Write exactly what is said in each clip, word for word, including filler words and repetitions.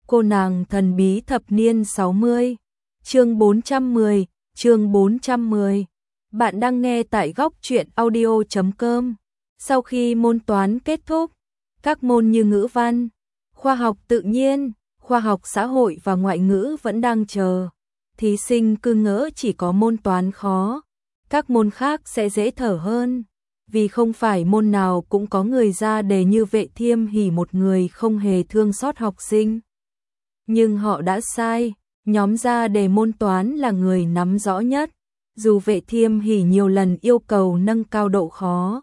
Cô nàng thần bí thập niên sáu mươi, chương bốn trăm mười, chương bốn trăm mười. Bạn đang nghe tại góc truyện audio chấm com. Sau khi môn toán kết thúc, các môn như ngữ văn, khoa học tự nhiên, khoa học xã hội và ngoại ngữ vẫn đang chờ. Thí sinh cứ ngỡ chỉ có môn toán khó, các môn khác sẽ dễ thở hơn. Vì không phải môn nào cũng có người ra đề như Vệ Thiêm Hỉ, một người không hề thương xót học sinh. Nhưng họ đã sai, nhóm ra đề môn toán là người nắm rõ nhất. Dù Vệ Thiêm Hỉ nhiều lần yêu cầu nâng cao độ khó,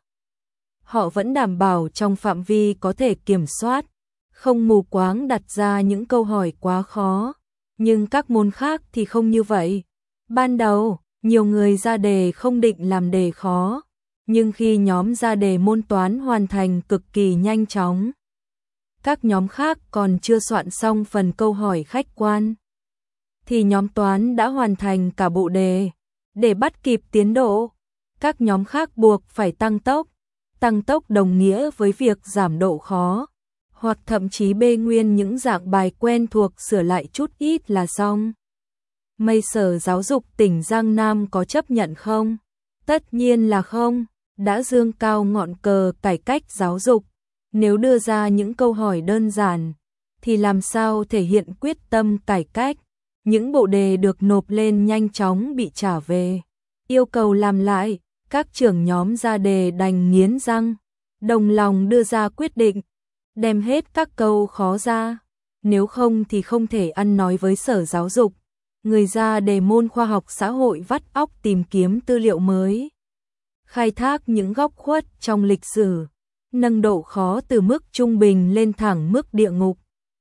họ vẫn đảm bảo trong phạm vi có thể kiểm soát, không mù quáng đặt ra những câu hỏi quá khó. Nhưng các môn khác thì không như vậy. Ban đầu, nhiều người ra đề không định làm đề khó, nhưng khi nhóm ra đề môn toán hoàn thành cực kỳ nhanh chóng, các nhóm khác còn chưa soạn xong phần câu hỏi khách quan, thì nhóm toán đã hoàn thành cả bộ đề. Để bắt kịp tiến độ, các nhóm khác buộc phải tăng tốc. Tăng tốc đồng nghĩa với việc giảm độ khó, hoặc thậm chí bê nguyên những dạng bài quen thuộc sửa lại chút ít là xong. Mây Sở Giáo dục tỉnh Giang Nam có chấp nhận không? Tất nhiên là không. Đã dương cao ngọn cờ cải cách giáo dục, nếu đưa ra những câu hỏi đơn giản thì làm sao thể hiện quyết tâm cải cách. Những bộ đề được nộp lên nhanh chóng bị trả về, yêu cầu làm lại. Các trưởng nhóm ra đề đành nghiến răng, đồng lòng đưa ra quyết định, đem hết các câu khó ra. Nếu không thì không thể ăn nói với Sở Giáo dục. Người ra đề môn khoa học xã hội vắt óc tìm kiếm tư liệu mới, khai thác những góc khuất trong lịch sử, nâng độ khó từ mức trung bình lên thẳng mức địa ngục.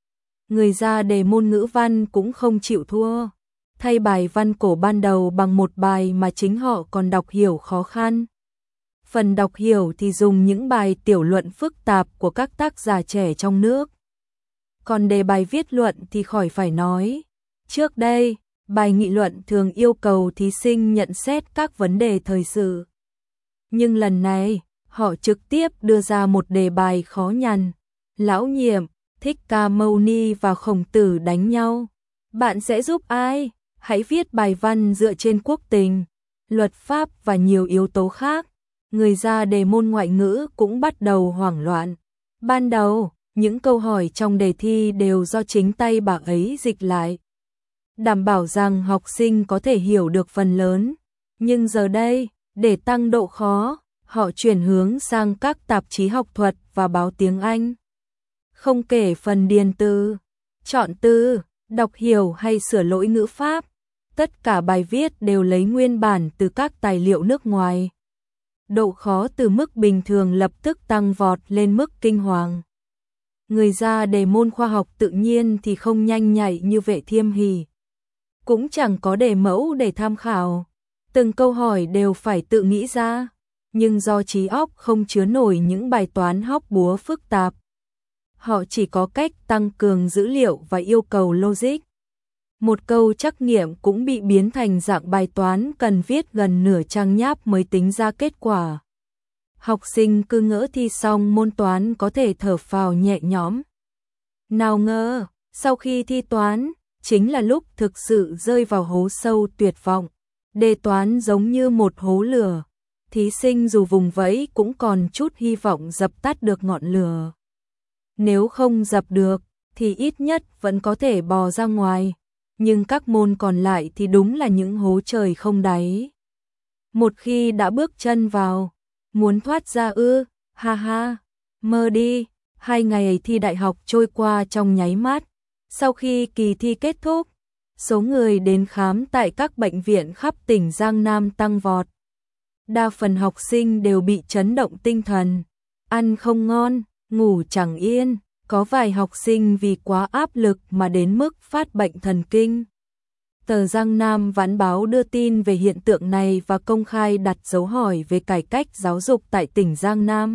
Người ra đề môn ngữ văn cũng không chịu thua, thay bài văn cổ ban đầu bằng một bài mà chính họ còn đọc hiểu khó khăn. Phần đọc hiểu thì dùng những bài tiểu luận phức tạp của các tác giả trẻ trong nước. Còn đề bài viết luận thì khỏi phải nói. Trước đây, bài nghị luận thường yêu cầu thí sinh nhận xét các vấn đề thời sự. Nhưng lần này, họ trực tiếp đưa ra một đề bài khó nhằn. Lão Nhiệm, Thích Ca Mâu Ni và Khổng Tử đánh nhau. Bạn sẽ giúp ai? Hãy viết bài văn dựa trên quốc tình, luật pháp và nhiều yếu tố khác. Người ra đề môn ngoại ngữ cũng bắt đầu hoảng loạn. Ban đầu, những câu hỏi trong đề thi đều do chính tay bà ấy dịch lại, đảm bảo rằng học sinh có thể hiểu được phần lớn. Nhưng giờ đây, để tăng độ khó, họ chuyển hướng sang các tạp chí học thuật và báo tiếng Anh. Không kể phần điền từ, chọn từ, đọc hiểu hay sửa lỗi ngữ pháp, tất cả bài viết đều lấy nguyên bản từ các tài liệu nước ngoài. Độ khó từ mức bình thường lập tức tăng vọt lên mức kinh hoàng. Người ra đề môn khoa học tự nhiên thì không nhanh nhạy như Vệ Thiêm Hỉ, cũng chẳng có đề mẫu để tham khảo. Từng câu hỏi đều phải tự nghĩ ra, nhưng do trí óc không chứa nổi những bài toán hóc búa phức tạp, họ chỉ có cách tăng cường dữ liệu và yêu cầu logic. Một câu trắc nghiệm cũng bị biến thành dạng bài toán cần viết gần nửa trang nháp mới tính ra kết quả. Học sinh cứ ngỡ thi xong môn toán có thể thở phào nhẹ nhõm. Nào ngờ, sau khi thi toán, chính là lúc thực sự rơi vào hố sâu tuyệt vọng. Đề toán giống như một hố lửa, thí sinh dù vùng vẫy cũng còn chút hy vọng dập tắt được ngọn lửa. Nếu không dập được, thì ít nhất vẫn có thể bò ra ngoài. Nhưng các môn còn lại thì đúng là những hố trời không đáy. Một khi đã bước chân vào, muốn thoát ra ư, ha ha, mơ đi. Hai ngày thi đại học trôi qua trong nháy mắt. Sau khi kỳ thi kết thúc, số người đến khám tại các bệnh viện khắp tỉnh Giang Nam tăng vọt. Đa phần học sinh đều bị chấn động tinh thần, ăn không ngon, ngủ chẳng yên. Có vài học sinh vì quá áp lực mà đến mức phát bệnh thần kinh. Tờ Giang Nam Vãn Báo đưa tin về hiện tượng này và công khai đặt dấu hỏi về cải cách giáo dục tại tỉnh Giang Nam.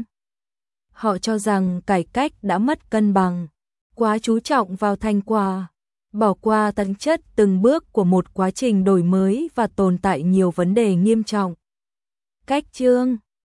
Họ cho rằng cải cách đã mất cân bằng, quá chú trọng vào thành quả, bỏ qua tính chất từng bước của một quá trình đổi mới và tồn tại nhiều vấn đề nghiêm trọng. Cách chương